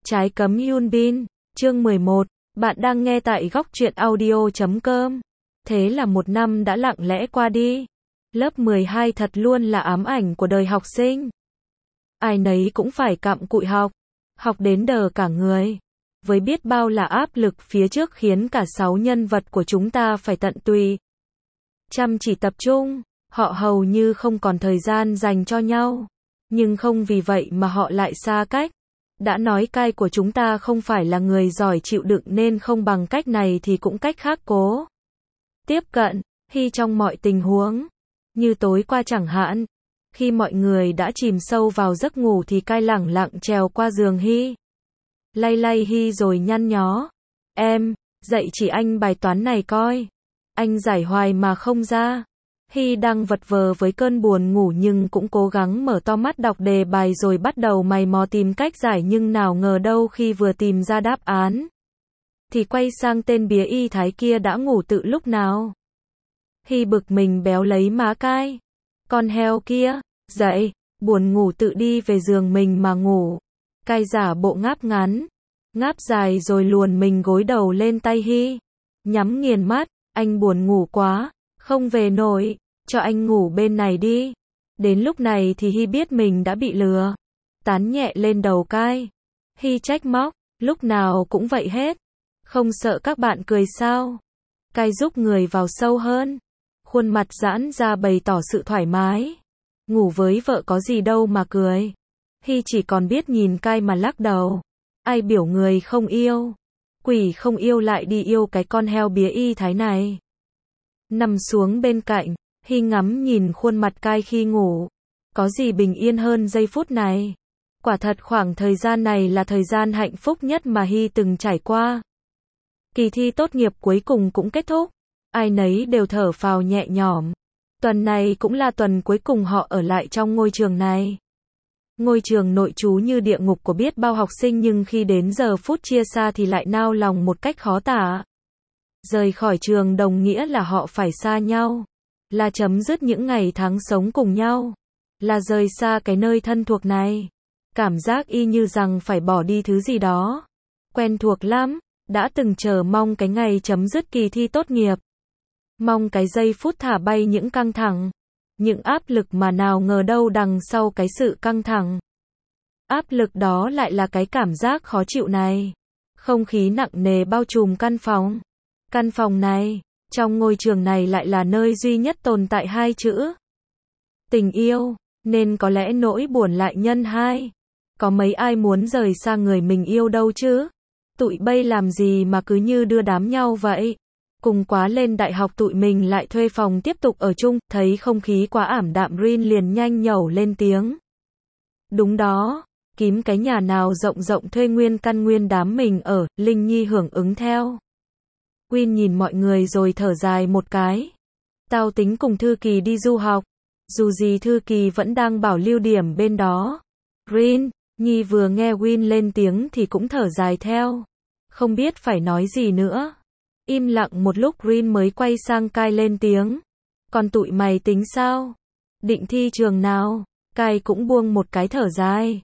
Trái cấm Hyun Bin, chương 11, bạn đang nghe tại góc truyện audio.com. Thế là một năm đã lặng lẽ qua đi. Lớp 12 thật luôn là ám ảnh của đời học sinh. Ai nấy cũng phải cặm cụi học, học đến đờ cả người. Với biết bao là áp lực phía trước khiến cả 6 nhân vật của chúng ta phải tận tụy. Chăm chỉ tập trung, họ hầu như không còn thời gian dành cho nhau. Nhưng không vì vậy mà họ lại xa cách. Đã nói cai của chúng ta không phải là người giỏi chịu đựng nên không bằng cách này thì cũng cách khác cố tiếp cận Hy trong mọi tình huống. Như tối qua chẳng hạn, khi mọi người đã chìm sâu vào giấc ngủ thì cai lẳng lặng trèo qua giường Hy. Lay lay Hy rồi nhăn nhó. Em, dạy chỉ anh bài toán này coi. Anh giải hoài mà không ra. Hy đang vật vờ với cơn buồn ngủ nhưng cũng cố gắng mở to mắt đọc đề bài rồi bắt đầu mày mò tìm cách giải, nhưng nào ngờ đâu khi vừa tìm ra đáp án thì quay sang tên bía y thái kia đã ngủ từ lúc nào. Hy bực mình béo lấy má cai. Con heo kia, dậy, buồn ngủ tự đi về giường mình mà ngủ. Cai giả bộ ngáp ngắn, ngáp dài rồi luồn mình gối đầu lên tay Hy. Nhắm nghiền mắt, anh buồn ngủ quá, không về nổi, cho anh ngủ bên này đi. Đến lúc này thì Hy biết mình đã bị lừa. Tán nhẹ lên đầu cai. Hy trách móc, lúc nào cũng vậy hết. Không sợ các bạn cười sao? Cai giúp người vào sâu hơn. Khuôn mặt giãn ra bày tỏ sự thoải mái. Ngủ với vợ có gì đâu mà cười. Hy chỉ còn biết nhìn cai mà lắc đầu. Ai biểu người không yêu. Quỷ không yêu lại đi yêu cái con heo bía y thái này. Nằm xuống bên cạnh, Hy ngắm nhìn khuôn mặt cai khi ngủ. Có gì bình yên hơn giây phút này. Quả thật khoảng thời gian này là thời gian hạnh phúc nhất mà Hy từng trải qua. Kỳ thi tốt nghiệp cuối cùng cũng kết thúc. Ai nấy đều thở phào nhẹ nhõm. Tuần này cũng là tuần cuối cùng họ ở lại trong ngôi trường này. Ngôi trường nội trú như địa ngục của biết bao học sinh, nhưng khi đến giờ phút chia xa thì lại nao lòng một cách khó tả. Rời khỏi trường đồng nghĩa là họ phải xa nhau. Là chấm dứt những ngày tháng sống cùng nhau. Là rời xa cái nơi thân thuộc này. Cảm giác y như rằng phải bỏ đi thứ gì đó quen thuộc lắm. Đã từng chờ mong cái ngày chấm dứt kỳ thi tốt nghiệp. Mong cái giây phút thả bay những căng thẳng. Những áp lực mà nào ngờ đâu đằng sau cái sự căng thẳng. Áp lực đó lại là cái cảm giác khó chịu này. Không khí nặng nề bao trùm căn phòng. Căn phòng này, trong ngôi trường này lại là nơi duy nhất tồn tại hai chữ tình yêu, nên có lẽ nỗi buồn lại nhân hai. Có mấy ai muốn rời xa người mình yêu đâu chứ. Tụi bay làm gì mà cứ như đưa đám nhau vậy. Cùng quá lên đại học tụi mình lại thuê phòng tiếp tục ở chung. Thấy không khí quá ảm đạm, Rin liền nhanh nhẩu lên tiếng. Đúng đó, kiếm cái nhà nào rộng rộng thuê nguyên căn nguyên đám mình ở. Linh Nhi hưởng ứng theo. Win nhìn mọi người rồi thở dài một cái. Tao tính cùng Thư Kỳ đi du học. Dù gì Thư Kỳ vẫn đang bảo lưu điểm bên đó. Rin, Nhi vừa nghe Win lên tiếng thì cũng thở dài theo. Không biết phải nói gì nữa. Im lặng một lúc Rin mới quay sang Cai lên tiếng. Còn tụi mày tính sao? Định thi trường nào? Cai cũng buông một cái thở dài.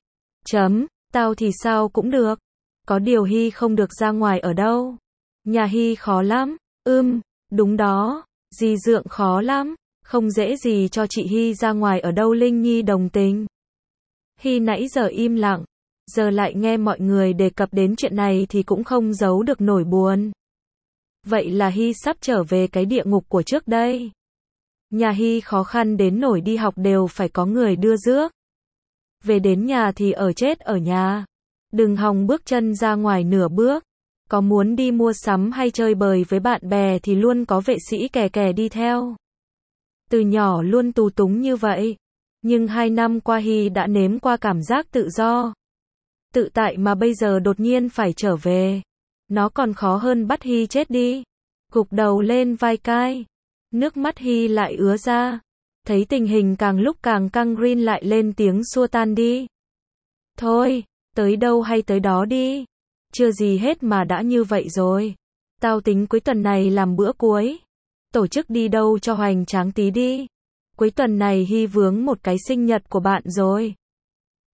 Tao thì sao cũng được. Có điều Hy không được ra ngoài ở đâu. Nhà Hy khó lắm. Đúng đó. Dì Dượng khó lắm. Không dễ gì cho chị Hy ra ngoài ở đâu. Linh Nhi đồng tình. Hy nãy giờ im lặng. Giờ lại nghe mọi người đề cập đến chuyện này thì cũng không giấu được nổi buồn. Vậy là Hy sắp trở về cái địa ngục của trước đây. Nhà Hy khó khăn đến nổi đi học đều phải có người đưa rước. Về đến nhà thì ở chết ở nhà. Đừng hòng bước chân ra ngoài nửa bước. Có muốn đi mua sắm hay chơi bời với bạn bè thì luôn có vệ sĩ kè kè đi theo. Từ nhỏ luôn tù túng như vậy. Nhưng 2 năm qua Hy đã nếm qua cảm giác tự do. Tự tại mà bây giờ đột nhiên phải trở về. Nó còn khó hơn bắt Hy chết đi. Gục đầu lên vai Cai. Nước mắt Hy lại ứa ra. Thấy tình hình càng lúc càng căng, Rin lại lên tiếng xua tan đi. Thôi, tới đâu hay tới đó đi. Chưa gì hết mà đã như vậy rồi. Tao tính cuối tuần này làm bữa cuối. Tổ chức đi đâu cho hoành tráng tí đi. Cuối tuần này Hy vướng một cái sinh nhật của bạn rồi.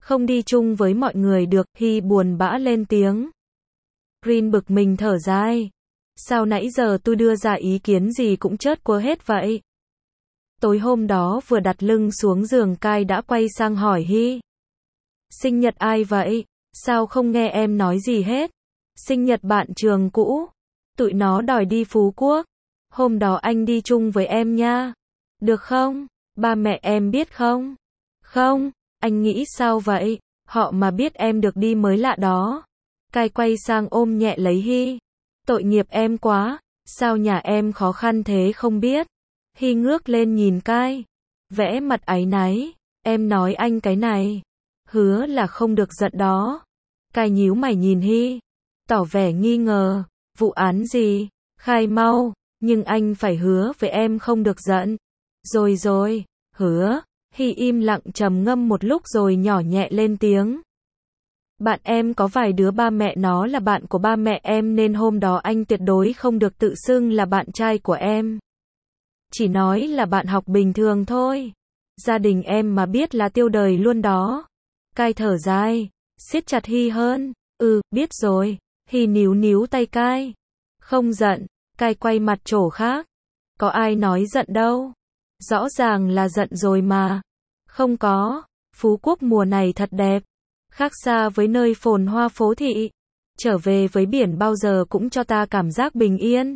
Không đi chung với mọi người được, Hy buồn bã lên tiếng. Green bực mình thở dài. Sao nãy giờ tôi đưa ra ý kiến gì cũng chớt quơ hết vậy? Tối hôm đó vừa đặt lưng xuống giường Kai đã quay sang hỏi Hy. Sinh nhật ai vậy? Sao không nghe em nói gì hết? Sinh nhật bạn trường cũ. Tụi nó đòi đi Phú Quốc. Hôm đó anh đi chung với em nha. Được không? Ba mẹ em biết không? Không, anh nghĩ sao vậy? Họ mà biết em được đi mới lạ đó. Kai quay sang ôm nhẹ lấy Hy. Tội nghiệp em quá, sao nhà em khó khăn thế không biết? Hy ngước lên nhìn Kai, vẽ mặt áy náy. Em nói anh cái này, hứa là không được giận đó. Kai nhíu mày nhìn Hy, tỏ vẻ nghi ngờ. Vụ án gì? Khai mau, nhưng anh phải hứa với em không được giận. Rồi, hứa. Hy im lặng trầm ngâm một lúc rồi nhỏ nhẹ lên tiếng. Bạn em có vài đứa ba mẹ nó là bạn của ba mẹ em nên hôm đó anh tuyệt đối không được tự xưng là bạn trai của em. Chỉ nói là bạn học bình thường thôi. Gia đình em mà biết là tiêu đời luôn đó. Kai thở dài, siết chặt Hy hơn. Biết rồi. Hy níu tay Kai. Không giận. Kai quay mặt chỗ khác. Có ai nói giận đâu. Rõ ràng là giận rồi mà. Không có. Phú Quốc mùa này thật đẹp. Khác xa với nơi phồn hoa phố thị. Trở về với biển bao giờ cũng cho ta cảm giác bình yên.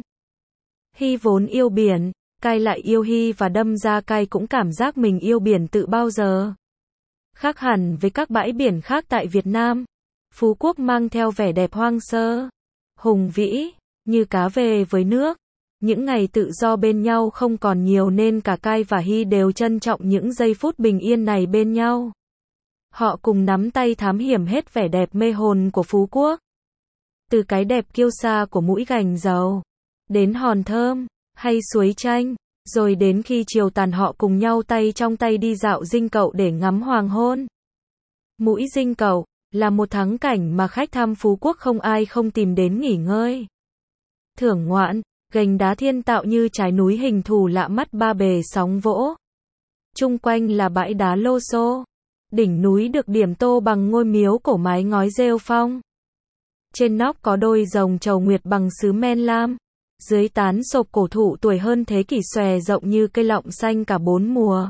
Hy vốn yêu biển, Kai lại yêu Hy và đâm ra Kai cũng cảm giác mình yêu biển từ bao giờ. Khác hẳn với các bãi biển khác tại Việt Nam, Phú Quốc mang theo vẻ đẹp hoang sơ, hùng vĩ, như cá về với nước. Những ngày tự do bên nhau không còn nhiều nên cả Kai và Hy đều trân trọng những giây phút bình yên này bên nhau. Họ cùng nắm tay thám hiểm hết vẻ đẹp mê hồn của Phú Quốc. Từ cái đẹp kiêu sa của mũi Gành Dầu, đến Hòn Thơm, hay suối Chanh, rồi đến khi chiều tàn họ cùng nhau tay trong tay đi dạo Dinh Cậu để ngắm hoàng hôn. Mũi Dinh Cậu là một thắng cảnh mà khách thăm Phú Quốc không ai không tìm đến nghỉ ngơi. Thưởng ngoạn, gành đá thiên tạo như trái núi hình thù lạ mắt ba bề sóng vỗ. Chung quanh là bãi đá lô xô. Đỉnh núi được điểm tô bằng ngôi miếu cổ mái ngói rêu phong. Trên nóc có đôi rồng chầu nguyệt bằng sứ men lam. Dưới tán sộp cổ thụ tuổi hơn thế kỷ xòe rộng như cây lọng xanh cả bốn mùa.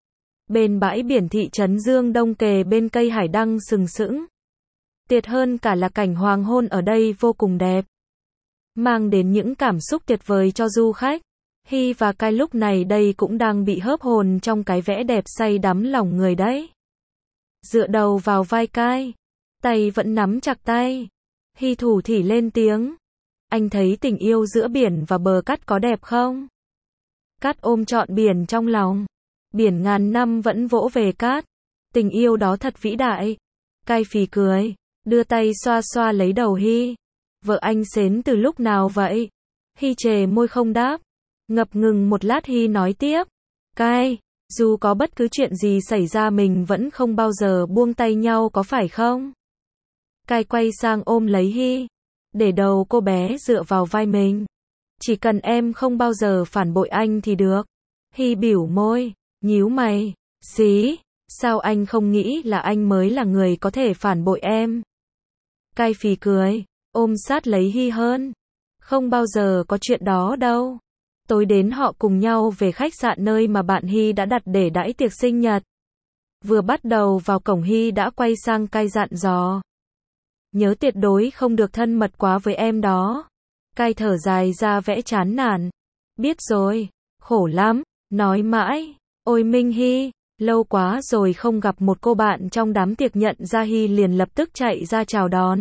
Bên bãi biển thị trấn Dương Đông kề bên cây hải đăng sừng sững. Tuyệt hơn cả là cảnh hoàng hôn ở đây vô cùng đẹp. Mang đến những cảm xúc tuyệt vời cho du khách. Hy và Kai lúc này đây cũng đang bị hớp hồn trong cái vẻ đẹp say đắm lòng người đấy. Dựa đầu vào vai Kai, tay vẫn nắm chặt tay. Hy thủ thỉ lên tiếng. Anh thấy tình yêu giữa biển và bờ cát có đẹp không? Cát ôm trọn biển trong lòng. Biển ngàn năm vẫn vỗ về cát. Tình yêu đó thật vĩ đại. Kai phì cười, đưa tay xoa xoa lấy đầu Hy. Vợ anh xến từ lúc nào vậy? Hy chề môi không đáp. Ngập ngừng một lát Hy nói tiếp. Kai, dù có bất cứ chuyện gì xảy ra mình vẫn không bao giờ buông tay nhau có phải không? Kai quay sang ôm lấy Hy. Để đầu cô bé dựa vào vai mình. Chỉ cần em không bao giờ phản bội anh thì được. Hy bỉu môi, nhíu mày. Xí, sao anh không nghĩ là anh mới là người có thể phản bội em? Kai phì cười, ôm sát lấy Hy hơn. Không bao giờ có chuyện đó đâu. Tối đến họ cùng nhau về khách sạn nơi mà bạn Hy đã đặt để đãi tiệc sinh nhật. Vừa bắt đầu vào cổng Hy đã quay sang Kai dặn dò. Nhớ tuyệt đối không được thân mật quá với em đó. Kai thở dài ra vẻ chán nản. Biết rồi, khổ lắm, nói mãi. Ôi Minh Hy, lâu quá rồi không gặp một cô bạn trong đám tiệc nhận ra Hy liền lập tức chạy ra chào đón.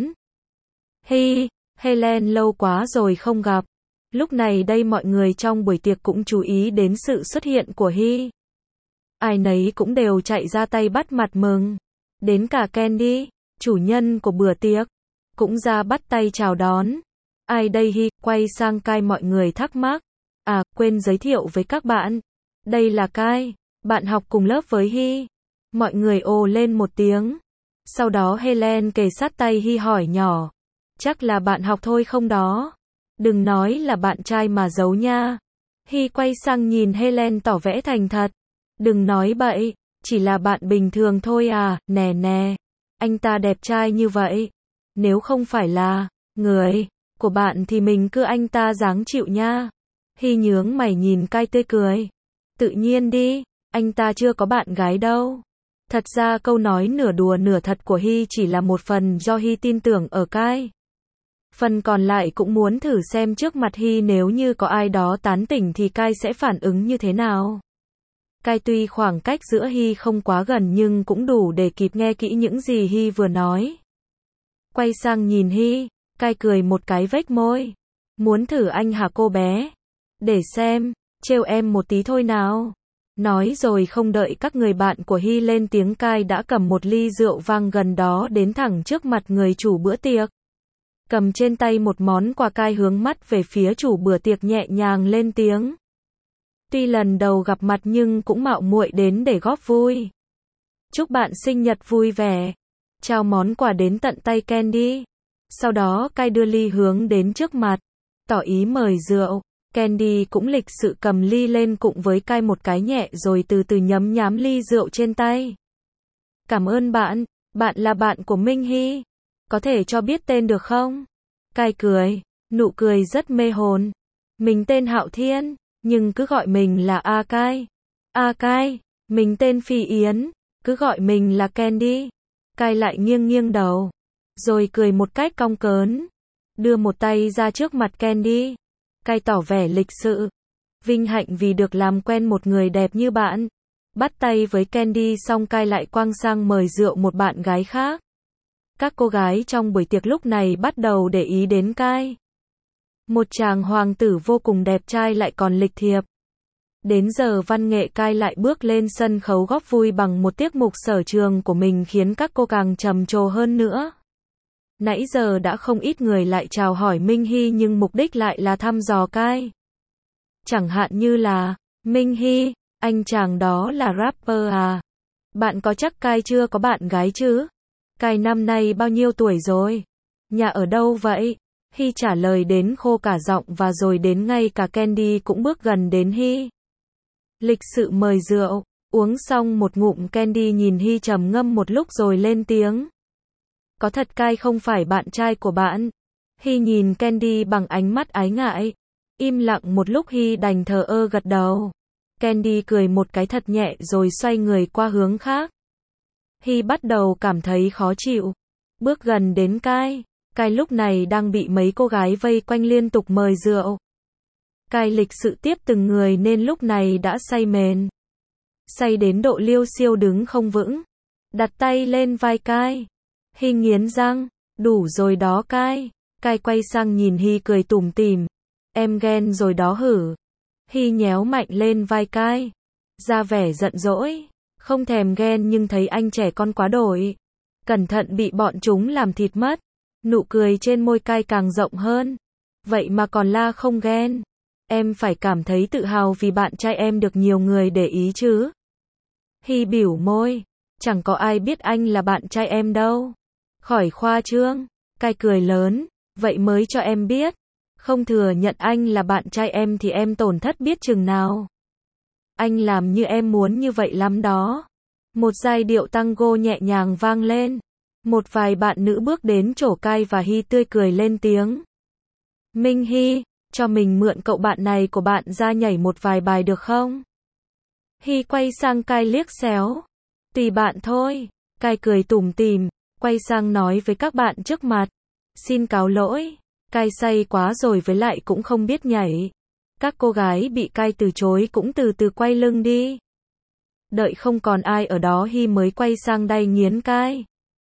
Hy, Helen lâu quá rồi không gặp. Lúc này đây mọi người trong buổi tiệc cũng chú ý đến sự xuất hiện của Hy. Ai nấy cũng đều chạy ra tay bắt mặt mừng. Đến cả Candy, chủ nhân của bữa tiệc, cũng ra bắt tay chào đón. Ai đây Hy, quay sang Kai mọi người thắc mắc. À, quên giới thiệu với các bạn. Đây là Kai, bạn học cùng lớp với Hy. Mọi người ồ lên một tiếng. Sau đó Helen kề sát tay Hy hỏi nhỏ. Chắc là bạn học thôi không đó? Đừng nói là bạn trai mà giấu nha. Hy quay sang nhìn Helen tỏ vẻ thành thật. Đừng nói bậy, chỉ là bạn bình thường thôi à, nè nè. Anh ta đẹp trai như vậy. Nếu không phải là người của bạn thì mình cứ anh ta dáng chịu nha. Hy nhướng mày nhìn Cai tươi cười. Tự nhiên đi, anh ta chưa có bạn gái đâu. Thật ra câu nói nửa đùa nửa thật của Hy chỉ là một phần do Hy tin tưởng ở Cai. Phần còn lại cũng muốn thử xem trước mặt Hy nếu như có ai đó tán tỉnh thì Cai sẽ phản ứng như thế nào. Cai tuy khoảng cách giữa Hy không quá gần nhưng cũng đủ để kịp nghe kỹ những gì Hy vừa nói. Quay sang nhìn Hy, Cai cười một cái vếch môi. Muốn thử anh hả cô bé? Để xem, trêu em một tí thôi nào. Nói rồi không đợi các người bạn của Hy lên tiếng, Cai đã cầm một ly rượu vang gần đó đến thẳng trước mặt người chủ bữa tiệc. Cầm trên tay một món quà, Cai hướng mắt về phía chủ bữa tiệc nhẹ nhàng lên tiếng. Tuy lần đầu gặp mặt nhưng cũng mạo muội đến để góp vui. Chúc bạn sinh nhật vui vẻ. Trao món quà đến tận tay Candy. Sau đó Cai đưa ly hướng đến trước mặt, tỏ ý mời rượu. Candy cũng lịch sự cầm ly lên cùng với Cai một cái nhẹ rồi từ từ nhấm nhám ly rượu trên tay. Cảm ơn bạn, bạn là bạn của Minh Hy. Có thể cho biết tên được không? Cai cười, nụ cười rất mê hồn. Mình tên Hạo Thiên, nhưng cứ gọi mình là A Cai. A Cai, mình tên Phi Yến, cứ gọi mình là Candy. Cai lại nghiêng nghiêng đầu, rồi cười một cách cong cớn, đưa một tay ra trước mặt Candy. Cai tỏ vẻ lịch sự. Vinh hạnh vì được làm quen một người đẹp như bạn. Bắt tay với Candy xong Cai lại quăng sang mời rượu một bạn gái khác. Các cô gái trong buổi tiệc lúc này bắt đầu để ý đến Cai. Một chàng hoàng tử vô cùng đẹp trai lại còn lịch thiệp. Đến giờ văn nghệ Cai lại bước lên sân khấu góp vui bằng một tiết mục sở trường của mình khiến các cô càng trầm trồ hơn nữa. Nãy giờ đã không ít người lại chào hỏi Minh Hy nhưng mục đích lại là thăm dò Cai. Chẳng hạn như là, Minh Hy, anh chàng đó là rapper à? Bạn có chắc Cai chưa có bạn gái chứ? Cai năm nay bao nhiêu tuổi rồi? Nhà ở đâu vậy? Hy trả lời đến khô cả giọng và rồi đến ngay cả Candy cũng bước gần đến Hy. Lịch sự mời rượu, uống xong một ngụm Candy nhìn Hy trầm ngâm một lúc rồi lên tiếng. Có thật Cai không phải bạn trai của bạn? Hy nhìn Candy bằng ánh mắt ái ngại. Im lặng một lúc Hy đành thờ ơ gật đầu. Candy cười một cái thật nhẹ rồi xoay người qua hướng khác. Hy bắt đầu cảm thấy khó chịu. Bước gần đến Cai. Cai lúc này đang bị mấy cô gái vây quanh liên tục mời rượu. Cai lịch sự tiếp từng người nên lúc này đã say mềm. Say đến độ liêu xiêu đứng không vững. Đặt tay lên vai Cai. Hy nghiến răng. Đủ rồi đó Cai. Cai quay sang nhìn Hy cười tủm tỉm. Em ghen rồi đó hử? Hy nhéo mạnh lên vai Cai. Ra vẻ giận dỗi. Không thèm ghen nhưng thấy anh trẻ con quá đổi. Cẩn thận bị bọn chúng làm thịt mất. Nụ cười trên môi Cai càng rộng hơn. Vậy mà còn la không ghen. Em phải cảm thấy tự hào vì bạn trai em được nhiều người để ý chứ. Hy bỉu môi. Chẳng có ai biết anh là bạn trai em đâu. Khỏi khoa trương. Cai cười lớn. Vậy mới cho em biết. Không thừa nhận anh là bạn trai em thì em tổn thất biết chừng nào. Anh làm như em muốn như vậy lắm đó. Một giai điệu tango nhẹ nhàng vang lên. Một vài bạn nữ bước đến chỗ Cai và Hy tươi cười lên tiếng. Minh Hy, cho mình mượn cậu bạn này của bạn ra nhảy một vài bài được không? Hy quay sang Cai liếc xéo. Tùy bạn thôi. Cai cười tủm tỉm, quay sang nói với các bạn trước mặt. Xin cáo lỗi. Cai say quá rồi với lại cũng không biết nhảy. Các cô gái bị Cai từ chối cũng từ từ quay lưng đi. Đợi không còn ai ở đó Hy mới quay sang đay nghiến Cai.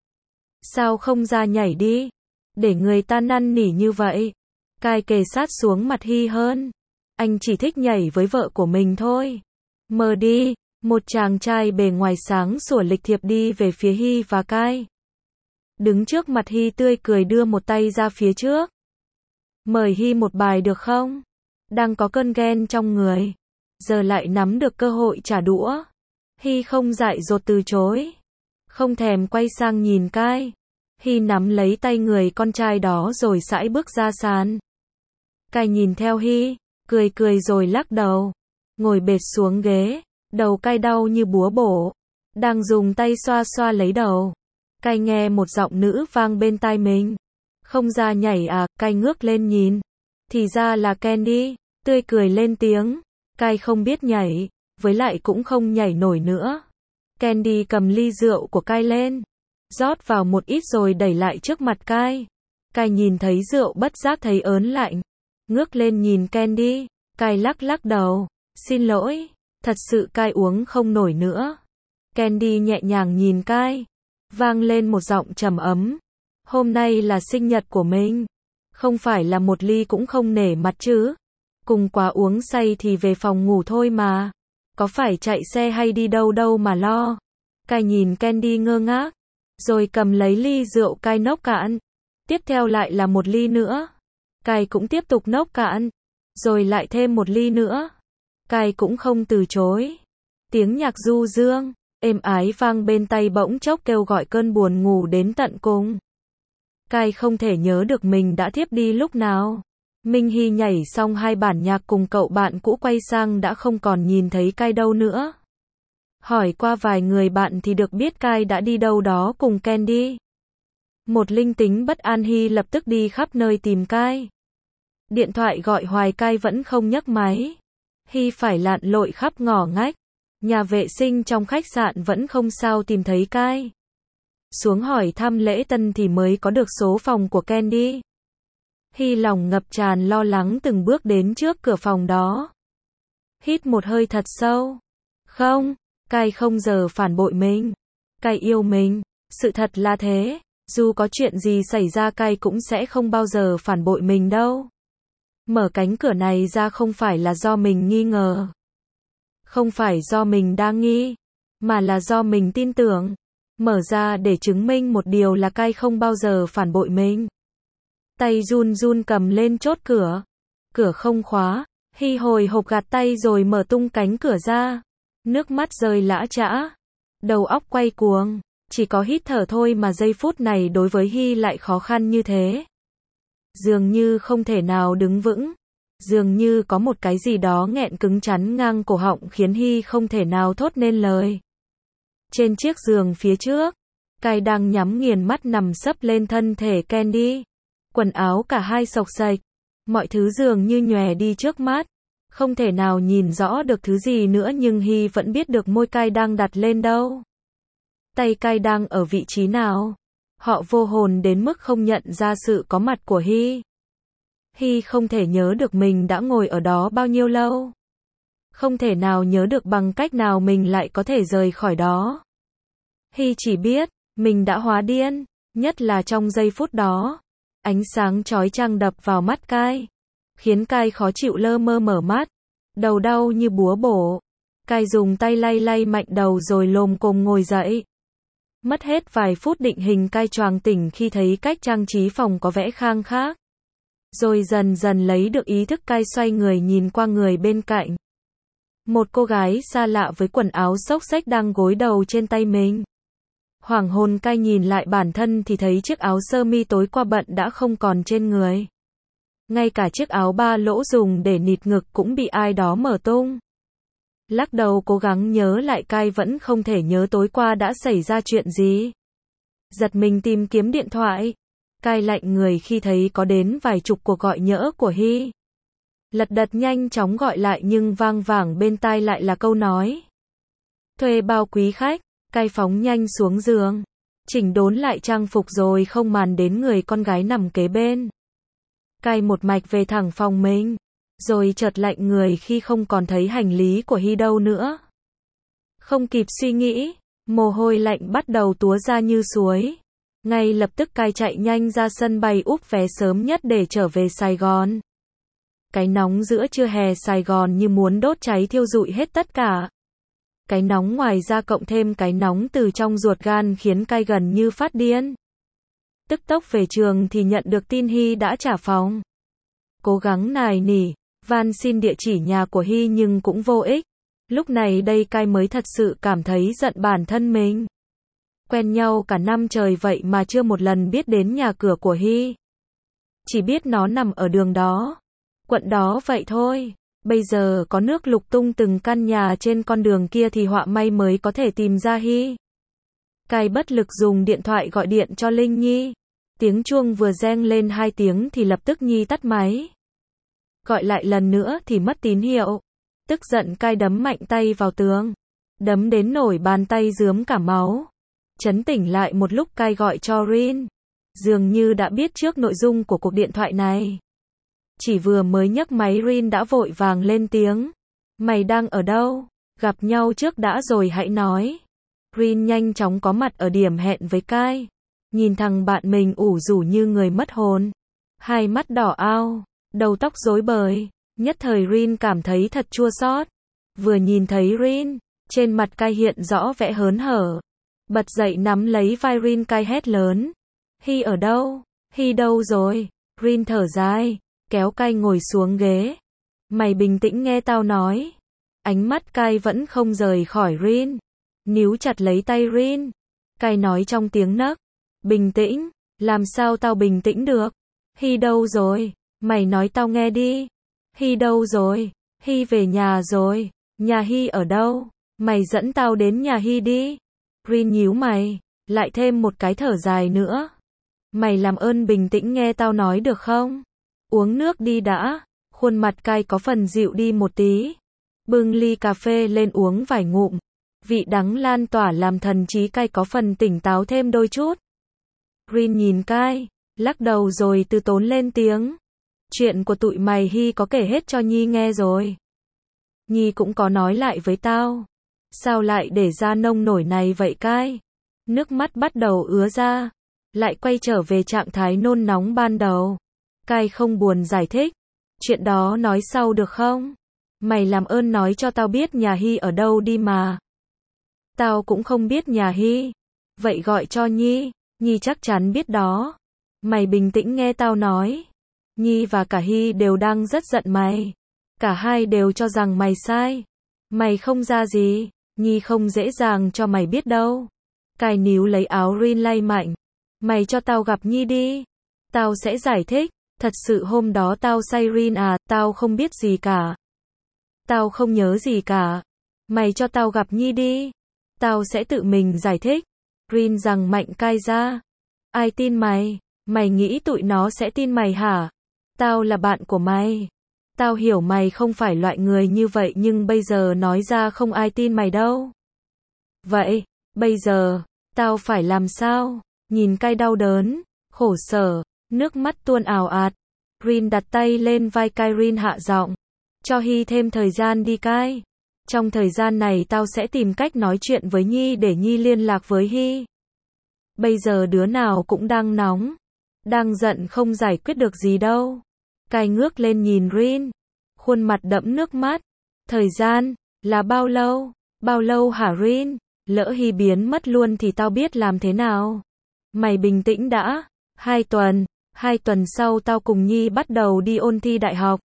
Sao không ra nhảy đi? Để người ta năn nỉ như vậy. Cai kề sát xuống mặt Hy hơn. Anh chỉ thích nhảy với vợ của mình thôi. Mờ đi. Một chàng trai bề ngoài sáng sủa lịch thiệp đi về phía Hy và Cai. Đứng trước mặt Hy tươi cười đưa một tay ra phía trước. Mời Hy một bài được không? Đang có cơn ghen trong người. Giờ lại nắm được cơ hội trả đũa. Hy không dại dột từ chối. Không thèm quay sang nhìn Cai. Hy nắm lấy tay người con trai đó rồi sải bước ra sàn. Cai nhìn theo Hy, cười cười rồi lắc đầu. Ngồi bệt xuống ghế. Đầu Cai đau như búa bổ. Đang dùng tay xoa xoa lấy đầu. Cai nghe một giọng nữ vang bên tai mình. Không ra nhảy à, Cai ngước lên nhìn. Thì ra là Candy, tươi cười lên tiếng. Cai không biết nhảy, với lại cũng không nhảy nổi nữa. Candy cầm ly rượu của Cai lên, rót vào một ít rồi đẩy lại trước mặt Cai. Cai nhìn thấy rượu bất giác thấy ớn lạnh. Ngước lên nhìn Candy, Cai lắc lắc đầu. Xin lỗi, thật sự Cai uống không nổi nữa. Candy nhẹ nhàng nhìn Cai. Vang lên một giọng trầm ấm. Hôm nay là sinh nhật của mình. Không phải là một ly cũng không nể mặt chứ. Cùng quá uống say thì về phòng ngủ thôi mà. Có phải chạy xe hay đi đâu đâu mà lo. Cai nhìn Candy ngơ ngác. Rồi cầm lấy ly rượu Cai nốc cạn. Tiếp theo lại là một ly nữa. Cai cũng tiếp tục nốc cạn. Rồi lại thêm một ly nữa. Cai cũng không từ chối. Tiếng nhạc du dương, êm ái vang bên tai bỗng chốc kêu gọi cơn buồn ngủ đến tận cùng. Cai không thể nhớ được mình đã thiếp đi lúc nào. Minh Hy nhảy xong hai bản nhạc cùng cậu bạn cũ quay sang đã không còn nhìn thấy Cai đâu nữa. Hỏi qua vài người bạn thì được biết Cai đã đi đâu đó cùng Candy. Một linh tính bất an Hy lập tức đi khắp nơi tìm Cai. Điện thoại gọi hoài Cai vẫn không nhấc máy. Hy phải lặn lội khắp ngõ ngách. Nhà vệ sinh trong khách sạn vẫn không sao tìm thấy Cai. Xuống hỏi thăm lễ tân thì mới có được số phòng của Candy. Hy lòng ngập tràn lo lắng từng bước đến trước cửa phòng đó. Hít một hơi thật sâu. Không, Cai không giờ phản bội mình. Cai yêu mình, sự thật là thế. Dù có chuyện gì xảy ra Cai cũng sẽ không bao giờ phản bội mình đâu. Mở cánh cửa này ra không phải là do mình nghi ngờ. Không phải do mình đa nghi. Mà là do mình tin tưởng. Mở ra để chứng minh một điều là Cai không bao giờ phản bội mình. Tay run run cầm lên chốt cửa. Cửa không khóa. Hy hồi hộp gạt tay rồi mở tung cánh cửa ra. Nước mắt rơi lã chã. Đầu óc quay cuồng. Chỉ có hít thở thôi mà giây phút này đối với Hy lại khó khăn như thế. Dường như không thể nào đứng vững. Dường như có một cái gì đó nghẹn cứng chắn ngang cổ họng khiến Hy không thể nào thốt nên lời. Trên chiếc giường phía trước, Cai đang nhắm nghiền mắt nằm sấp lên thân thể Candy. Quần áo cả hai xộc xệch. Mọi thứ dường như nhòe đi trước mắt. Không thể nào nhìn rõ được thứ gì nữa nhưng Hy vẫn biết được môi Cai đang đặt lên đâu. Tay Cai đang ở vị trí nào. Họ vô hồn đến mức không nhận ra sự có mặt của Hy. Hy không thể nhớ được mình đã ngồi ở đó bao nhiêu lâu. Không thể nào nhớ được bằng cách nào mình lại có thể rời khỏi đó. Hy chỉ biết, mình đã hóa điên, nhất là trong giây phút đó. Ánh sáng chói chang đập vào mắt Cai, khiến Cai khó chịu lơ mơ mở mắt. Đầu đau như búa bổ. Cai dùng tay lay lay mạnh đầu rồi lồm cồm ngồi dậy. Mất hết vài phút định hình Cai choàng tỉnh khi thấy cách trang trí phòng có vẻ khang khác. Rồi dần dần lấy được ý thức Cai xoay người nhìn qua người bên cạnh. Một cô gái xa lạ với quần áo xốc xếch đang gối đầu trên tay mình. Hoảng hồn Cai nhìn lại bản thân thì thấy chiếc áo sơ mi tối qua bận đã không còn trên người. Ngay cả chiếc áo ba lỗ dùng để nịt ngực cũng bị ai đó mở tung. Lắc đầu cố gắng nhớ lại Cai vẫn không thể nhớ tối qua đã xảy ra chuyện gì. Giật mình tìm kiếm điện thoại. Cai lạnh người khi thấy có đến vài chục cuộc gọi nhỡ của Hy. Lật đật nhanh chóng gọi lại nhưng vang vẳng bên tai lại là câu nói. Thuê bao quý khách. Cai phóng nhanh xuống giường. Chỉnh đốn lại trang phục rồi không màn đến người con gái nằm kế bên. Cai một mạch về thẳng phòng mình. Rồi chợt lạnh người khi không còn thấy hành lý của Hy đâu nữa. Không kịp suy nghĩ, mồ hôi lạnh bắt đầu túa ra như suối. Ngay lập tức Cai chạy nhanh ra sân bay úp vé sớm nhất để trở về Sài Gòn. Cái nóng giữa trưa hè Sài Gòn như muốn đốt cháy thiêu rụi hết tất cả. Cái nóng ngoài ra cộng thêm cái nóng từ trong ruột gan khiến Cai gần như phát điên. Tức tốc về trường thì nhận được tin Hy đã trả phòng. Cố gắng nài nỉ, van xin địa chỉ nhà của Hy nhưng cũng vô ích. Lúc này đây Cai mới thật sự cảm thấy giận bản thân mình. Quen nhau cả năm trời vậy mà chưa một lần biết đến nhà cửa của Hy. Chỉ biết nó nằm ở đường đó, quận đó vậy thôi. Bây giờ có nước lục tung từng căn nhà trên con đường kia thì họa may mới có thể tìm ra Hy. Cai bất lực dùng điện thoại gọi điện cho Linh Nhi. Tiếng chuông vừa reng lên 2 tiếng thì lập tức Nhi tắt máy. Gọi lại lần nữa thì mất tín hiệu. Tức giận Cai đấm mạnh tay vào tường. Đấm đến nổi bàn tay rướm cả máu. Chấn tỉnh lại một lúc Cai gọi cho Rin. Dường như đã biết trước nội dung của cuộc điện thoại này. Chỉ vừa mới nhấc máy Rin đã vội vàng lên tiếng. Mày đang ở đâu? Gặp nhau trước đã rồi hãy nói. Rin nhanh chóng có mặt ở điểm hẹn với Cai. Nhìn thằng bạn mình ủ rũ như người mất hồn. Hai mắt đỏ ao, đầu tóc rối bời. Nhất thời Rin cảm thấy thật chua xót. Vừa nhìn thấy Rin, trên mặt Cai hiện rõ vẻ hớn hở. Bật dậy nắm lấy vai Rin, Cai hét lớn. Hy ở đâu? Hy đâu rồi? Rin thở dài, kéo Cai ngồi xuống ghế. Mày bình tĩnh nghe tao nói. Ánh mắt Cai vẫn không rời khỏi Rin. Níu chặt lấy tay Rin. Cai nói trong tiếng nấc. Bình tĩnh, làm sao tao bình tĩnh được? Hy đâu rồi? Mày nói tao nghe đi. Hy đâu rồi? Hy về nhà rồi. Nhà Hy ở đâu? Mày dẫn tao đến nhà Hy đi. Rin nhíu mày, lại thêm một cái thở dài nữa. Mày làm ơn bình tĩnh nghe tao nói được không? Uống nước đi đã. Khuôn mặt Cai có phần dịu đi một tí. Bưng ly cà phê lên uống vài ngụm. Vị đắng lan tỏa làm thần trí Cai có phần tỉnh táo thêm đôi chút. Rin nhìn Cai, lắc đầu rồi từ tốn lên tiếng. Chuyện của tụi mày Hy có kể hết cho Nhi nghe rồi. Nhi cũng có nói lại với tao. Sao lại để ra nông nổi này vậy Cai? Nước mắt bắt đầu ứa ra. Lại quay trở về trạng thái nôn nóng ban đầu. Cai không buồn giải thích. Chuyện đó nói sau được không? Mày làm ơn nói cho tao biết nhà Hy ở đâu đi mà. Tao cũng không biết nhà Hy. Vậy gọi cho Nhi. Nhi chắc chắn biết đó. Mày bình tĩnh nghe tao nói. Nhi và cả Hy đều đang rất giận mày. Cả hai đều cho rằng mày sai. Mày không ra gì. Nhi không dễ dàng cho mày biết đâu. Cai níu lấy áo Rin lay mạnh. Mày cho tao gặp Nhi đi. Tao sẽ giải thích. Thật sự hôm đó tao say Rin à, tao không biết gì cả. Tao không nhớ gì cả. Mày cho tao gặp Nhi đi. Tao sẽ tự mình giải thích. Rin giằng mạnh Cai ra. Ai tin mày? Mày nghĩ tụi nó sẽ tin mày hả? Tao là bạn của mày. Tao hiểu mày không phải loại người như vậy nhưng bây giờ nói ra không ai tin mày đâu. Vậy, bây giờ, tao phải làm sao? Nhìn Cai đau đớn, khổ sở, nước mắt tuôn ào ạt. Rin đặt tay lên vai Cai. Rin hạ giọng. Cho Hy thêm thời gian đi Cai. Trong thời gian này tao sẽ tìm cách nói chuyện với Nhi để Nhi liên lạc với Hy. Bây giờ đứa nào cũng đang nóng. Đang giận không giải quyết được gì đâu. Cai ngước lên nhìn Rin. Khuôn mặt đẫm nước mắt. Thời gian, là bao lâu? Bao lâu hả Rin? Lỡ Hy biến mất luôn thì tao biết làm thế nào? Mày bình tĩnh đã. 2 tuần. 2 tuần sau tao cùng Nhi bắt đầu đi ôn thi đại học.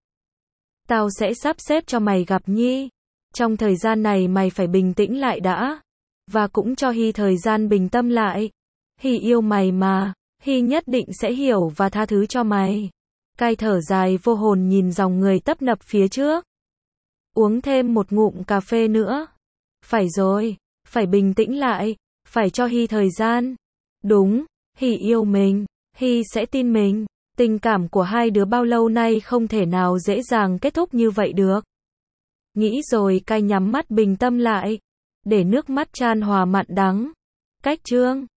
Tao sẽ sắp xếp cho mày gặp Nhi. Trong thời gian này mày phải bình tĩnh lại đã. Và cũng cho Hy thời gian bình tâm lại. Hy yêu mày mà. Hy nhất định sẽ hiểu và tha thứ cho mày. Cai thở dài vô hồn nhìn dòng người tấp nập phía trước. Uống thêm một ngụm cà phê nữa. Phải rồi. Phải bình tĩnh lại. Phải cho Hy thời gian. Đúng. Hy yêu mình. Hy sẽ tin mình. Tình cảm của hai đứa bao lâu nay không thể nào dễ dàng kết thúc như vậy được. Nghĩ rồi Cai nhắm mắt bình tâm lại. Để nước mắt chan hòa mặn đắng. Cách chương